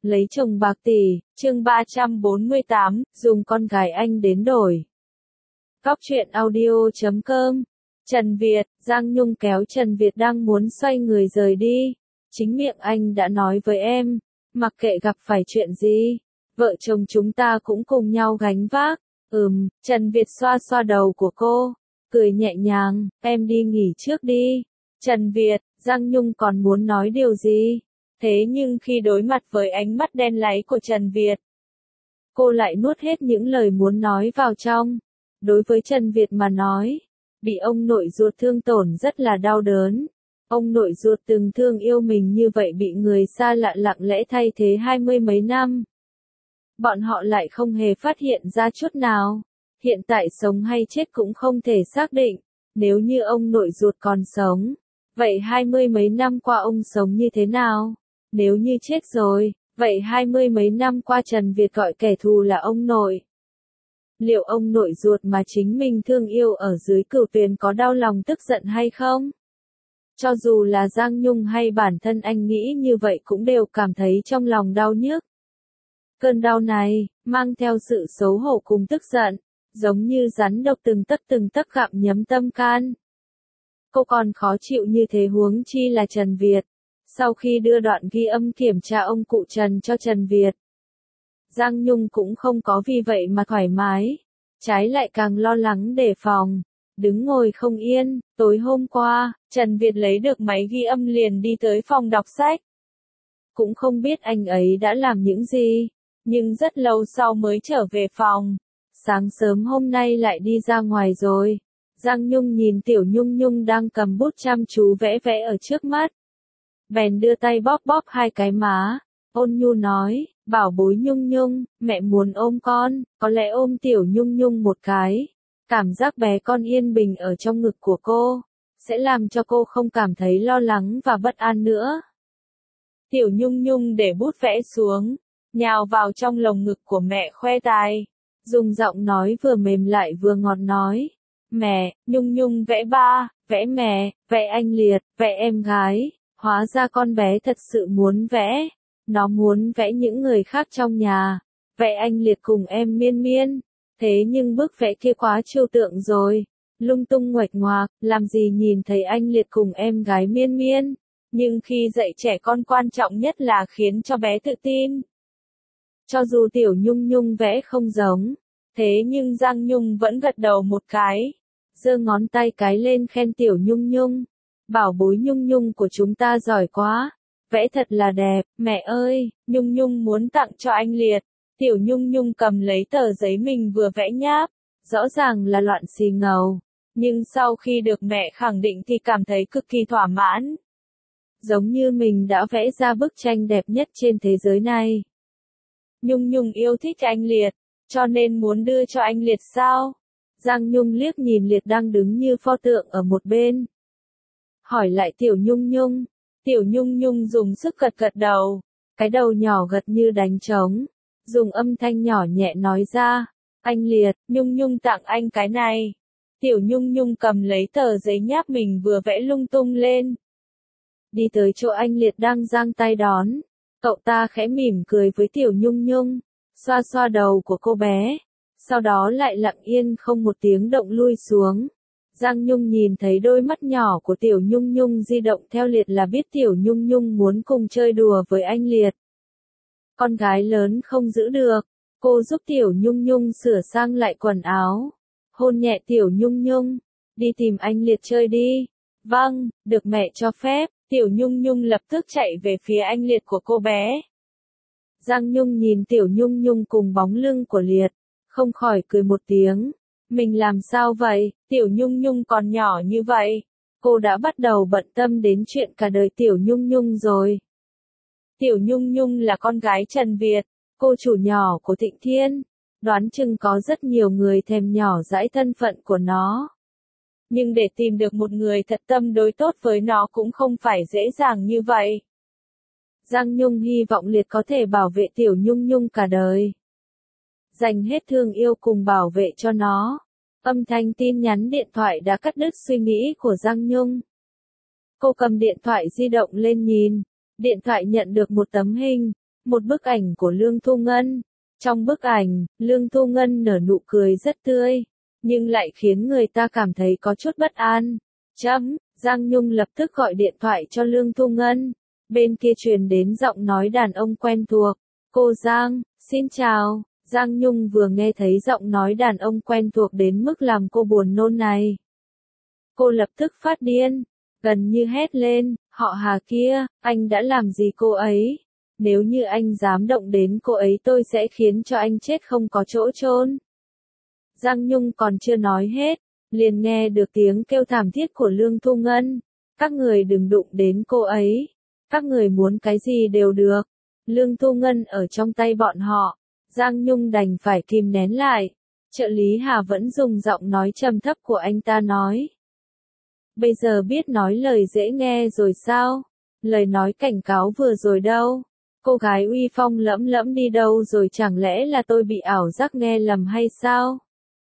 Lấy chồng bạc tỷ, chương 348, dùng con gái anh đến đổi. Góc truyện audio.com. Trần Việt, Giang Nhung kéo Trần Việt đang muốn xoay người rời đi. Chính miệng anh đã nói với em, mặc kệ gặp phải chuyện gì, vợ chồng chúng ta cũng cùng nhau gánh vác. Trần Việt xoa xoa đầu của cô, cười nhẹ nhàng, em đi nghỉ trước đi. Trần Việt, Giang Nhung còn muốn nói điều gì? Thế nhưng khi đối mặt với ánh mắt đen láy của Trần Việt, cô lại nuốt hết những lời muốn nói vào trong. Đối với Trần Việt mà nói, bị ông nội ruột thương tổn rất là đau đớn. Ông nội ruột từng thương yêu mình như vậy bị người xa lạ lặng lẽ thay thế 20 mấy năm. Bọn họ lại không hề phát hiện ra chút nào. Hiện tại sống hay chết cũng không thể xác định. Nếu như ông nội ruột còn sống, vậy 20 mấy năm qua ông sống như thế nào? Nếu như chết rồi, vậy 20 mấy năm qua Trần Việt gọi kẻ thù là ông nội. Liệu ông nội ruột mà chính mình thương yêu ở dưới Cửu Tuyền có đau lòng tức giận hay không? Cho dù là Giang Nhung hay bản thân anh nghĩ như vậy cũng đều cảm thấy trong lòng đau nhức. Cơn đau này, mang theo sự xấu hổ cùng tức giận, giống như rắn độc từng tấc gặm nhấm tâm can. Cô còn khó chịu như thế huống chi là Trần Việt. Sau khi đưa đoạn ghi âm kiểm tra ông cụ Trần cho Trần Việt, Giang Nhung cũng không có vì vậy mà thoải mái, trái lại càng lo lắng đề phòng, đứng ngồi không yên. Tối hôm qua, Trần Việt lấy được máy ghi âm liền đi tới phòng đọc sách. Cũng không biết anh ấy đã làm những gì, nhưng rất lâu sau mới trở về phòng. Sáng sớm hôm nay lại đi ra ngoài rồi. Giang Nhung nhìn Tiểu Nhung Nhung đang cầm bút chăm chú vẽ vẽ ở trước mắt. Bèn đưa tay bóp bóp hai cái má, ôn nhu nói, bảo bối Nhung Nhung, mẹ muốn ôm con, có lẽ ôm Tiểu Nhung Nhung một cái. Cảm giác bé con yên bình ở trong ngực của cô, sẽ làm cho cô không cảm thấy lo lắng và bất an nữa. Tiểu Nhung Nhung để bút vẽ xuống, nhào vào trong lồng ngực của mẹ khoe tài, dùng giọng nói vừa mềm lại vừa ngọt nói, mẹ, Nhung Nhung vẽ ba, vẽ mẹ, vẽ anh Liệt, vẽ em gái. Hóa ra con bé thật sự muốn vẽ. Nó muốn vẽ những người khác trong nhà. Vẽ anh Liệt cùng em Miên Miên. Thế nhưng bức vẽ kia quá trừu tượng rồi. Lung tung nguệch ngoạc, làm gì nhìn thấy anh Liệt cùng em gái Miên Miên. Nhưng khi dạy trẻ con quan trọng nhất là khiến cho bé tự tin. Cho dù Tiểu Nhung Nhung vẽ không giống, thế nhưng Giang Nhung vẫn gật đầu một cái. Giơ ngón tay cái lên khen Tiểu Nhung Nhung. Bảo bối Nhung Nhung của chúng ta giỏi quá, vẽ thật là đẹp, mẹ ơi, Nhung Nhung muốn tặng cho anh Liệt. Tiểu Nhung Nhung cầm lấy tờ giấy mình vừa vẽ nháp, rõ ràng là loạn xì ngầu, nhưng sau khi được mẹ khẳng định thì cảm thấy cực kỳ thỏa mãn. Giống như mình đã vẽ ra bức tranh đẹp nhất trên thế giới này. Nhung Nhung yêu thích anh Liệt, cho nên muốn đưa cho anh Liệt sao? Giang Nhung liếc nhìn Liệt đang đứng như pho tượng ở một bên. Hỏi lại Tiểu Nhung Nhung. Tiểu Nhung Nhung dùng sức gật gật đầu, cái đầu nhỏ gật như đánh trống, dùng âm thanh nhỏ nhẹ nói ra, anh Liệt, Nhung Nhung tặng anh cái này. Tiểu Nhung Nhung cầm lấy tờ giấy nháp mình vừa vẽ lung tung lên. Đi tới chỗ anh Liệt đang giang tay đón, cậu ta khẽ mỉm cười với Tiểu Nhung Nhung, xoa xoa đầu của cô bé, sau đó lại lặng yên không một tiếng động lui xuống. Giang Nhung nhìn thấy đôi mắt nhỏ của Tiểu Nhung Nhung di động theo Liệt là biết Tiểu Nhung Nhung muốn cùng chơi đùa với anh Liệt. Con gái lớn không giữ được, cô giúp Tiểu Nhung Nhung sửa sang lại quần áo, hôn nhẹ Tiểu Nhung Nhung, đi tìm anh Liệt chơi đi. Vâng, được mẹ cho phép. Tiểu Nhung Nhung lập tức chạy về phía anh Liệt của cô bé. Giang Nhung nhìn Tiểu Nhung Nhung cùng bóng lưng của Liệt, không khỏi cười một tiếng. Mình làm sao vậy, Tiểu Nhung Nhung còn nhỏ như vậy. Cô đã bắt đầu bận tâm đến chuyện cả đời Tiểu Nhung Nhung rồi. Tiểu Nhung Nhung là con gái Trần Việt, cô chủ nhỏ của Thịnh Thiên. Đoán chừng có rất nhiều người thèm nhỏ dãi thân phận của nó. Nhưng để tìm được một người thật tâm đối tốt với nó cũng không phải dễ dàng như vậy. Giang Nhung hy vọng Liệt có thể bảo vệ Tiểu Nhung Nhung cả đời. Dành hết thương yêu cùng bảo vệ cho nó. Âm thanh tin nhắn điện thoại đã cắt đứt suy nghĩ của Giang Nhung. Cô cầm điện thoại di động lên nhìn. Điện thoại nhận được một tấm hình. một bức ảnh của Lương Thu Ngân. Trong bức ảnh, Lương Thu Ngân nở nụ cười rất tươi, nhưng lại khiến người ta cảm thấy có chút bất an. Giang Nhung lập tức gọi điện thoại cho Lương Thu Ngân. Bên kia truyền đến giọng nói đàn ông quen thuộc. Cô Giang, xin chào. Giang Nhung vừa nghe thấy giọng nói đàn ông quen thuộc đến mức làm cô buồn nôn này. Cô lập tức phát điên, gần như hét lên, họ Hà kia, anh đã làm gì cô ấy? Nếu như anh dám động đến cô ấy tôi sẽ khiến cho anh chết không có chỗ chôn. Giang Nhung còn chưa nói hết, liền nghe được tiếng kêu thảm thiết của Lương Thu Ngân. Các người đừng đụng đến cô ấy. Các người muốn cái gì đều được. Lương Thu Ngân ở trong tay bọn họ. Giang Nhung đành phải kìm nén lại. Trợ lý Hà vẫn dùng giọng nói trầm thấp của anh ta nói. Bây giờ biết nói lời dễ nghe rồi sao? Lời nói cảnh cáo vừa rồi đâu? Cô gái uy phong lẫm lẫm đi đâu rồi, chẳng lẽ là tôi bị ảo giác nghe lầm hay sao?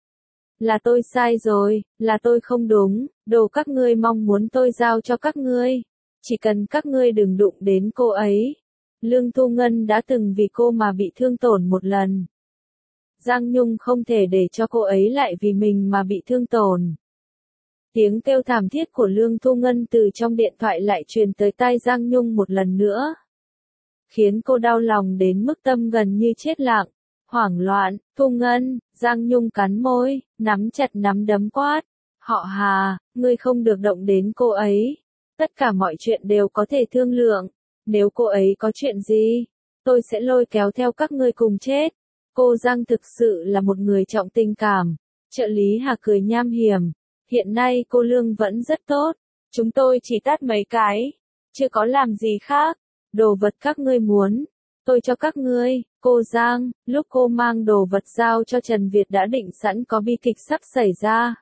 Là tôi sai rồi, là tôi không đúng, đồ các ngươi mong muốn tôi giao cho các ngươi. Chỉ cần các ngươi đừng đụng đến cô ấy. Lương Thu Ngân đã từng vì cô mà bị thương tổn một lần. Giang Nhung không thể để cho cô ấy lại vì mình mà bị thương tổn. Tiếng kêu thảm thiết của Lương Thu Ngân từ trong điện thoại lại truyền tới tai Giang Nhung một lần nữa. Khiến cô đau lòng đến mức tâm gần như chết lặng. Hoảng loạn, Thu Ngân, Giang Nhung cắn môi, nắm chặt nắm đấm quát. Họ Hà, ngươi không được động đến cô ấy. Tất cả mọi chuyện đều có thể thương lượng. Nếu cô ấy có chuyện gì, tôi sẽ lôi kéo theo các ngươi cùng chết. Cô Giang thực sự là một người trọng tình cảm. Trợ lý Hà cười nham hiểm. Hiện nay cô Lương vẫn rất tốt. Chúng tôi chỉ tát mấy cái. Chưa có làm gì khác. Đồ vật các ngươi muốn, tôi cho các ngươi. Cô Giang, lúc cô mang đồ vật giao cho Trần Việt đã định sẵn có bi kịch sắp xảy ra.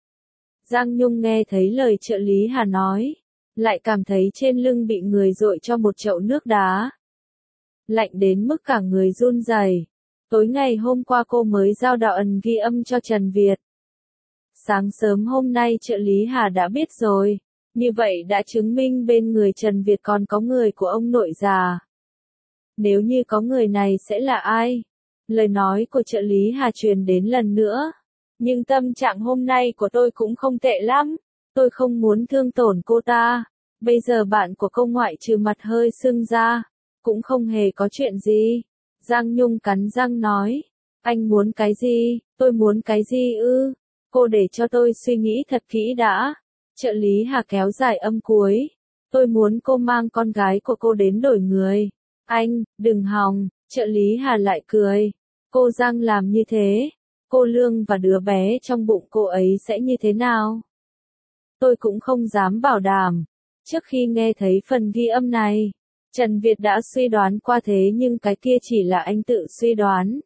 Giang Nhung nghe thấy lời trợ lý Hà nói, lại cảm thấy trên lưng bị người dội cho một chậu nước đá. Lạnh đến mức cả người run rẩy. Tối ngày hôm qua cô mới giao đạo ẩn ghi âm cho Trần Việt. Sáng sớm hôm nay trợ lý Hà đã biết rồi. Như vậy đã chứng minh bên người Trần Việt còn có người của ông nội già. Nếu như có người này sẽ là ai? Lời nói của trợ lý Hà truyền đến lần nữa. Nhưng tâm trạng hôm nay của tôi cũng không tệ lắm. Tôi không muốn thương tổn cô ta. Bây giờ bạn của cô ngoại trừ mặt hơi sưng ra. Cũng không hề có chuyện gì. Giang Nhung cắn răng nói. Anh muốn cái gì? Tôi muốn cái gì ư? Cô để cho tôi suy nghĩ thật kỹ đã. Trợ lý Hà kéo dài âm cuối. Tôi muốn cô mang con gái của cô đến đổi người. Anh, đừng hòng. Trợ lý Hà lại cười. Cô Giang làm như thế. Cô Lương và đứa bé trong bụng cô ấy sẽ như thế nào? Tôi cũng không dám bảo đảm. Trước khi nghe thấy phần ghi âm này, Trần Việt đã suy đoán qua thế nhưng cái kia chỉ là anh tự suy đoán.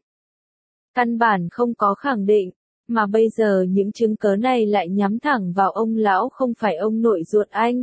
Căn bản không có khẳng định. Mà bây giờ những chứng cớ này lại nhắm thẳng vào ông lão không phải ông nội ruột anh.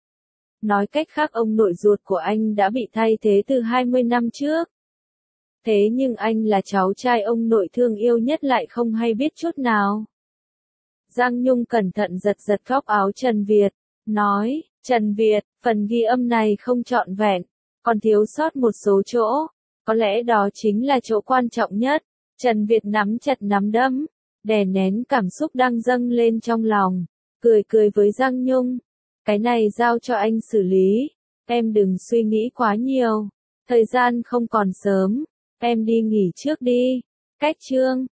Nói cách khác ông nội ruột của anh đã bị thay thế từ 20 năm trước. Thế nhưng anh là cháu trai ông nội thương yêu nhất lại không hay biết chút nào. Giang Nhung cẩn thận giật giật góc áo Trần Việt, nói, Trần Việt, phần ghi âm này không trọn vẹn, còn thiếu sót một số chỗ, có lẽ đó chính là chỗ quan trọng nhất. Trần Việt nắm chặt nắm đấm, đè nén cảm xúc đang dâng lên trong lòng, cười cười với Giang Nhung. Cái này giao cho anh xử lý, em đừng suy nghĩ quá nhiều, thời gian không còn sớm, em đi nghỉ trước đi. Cách chương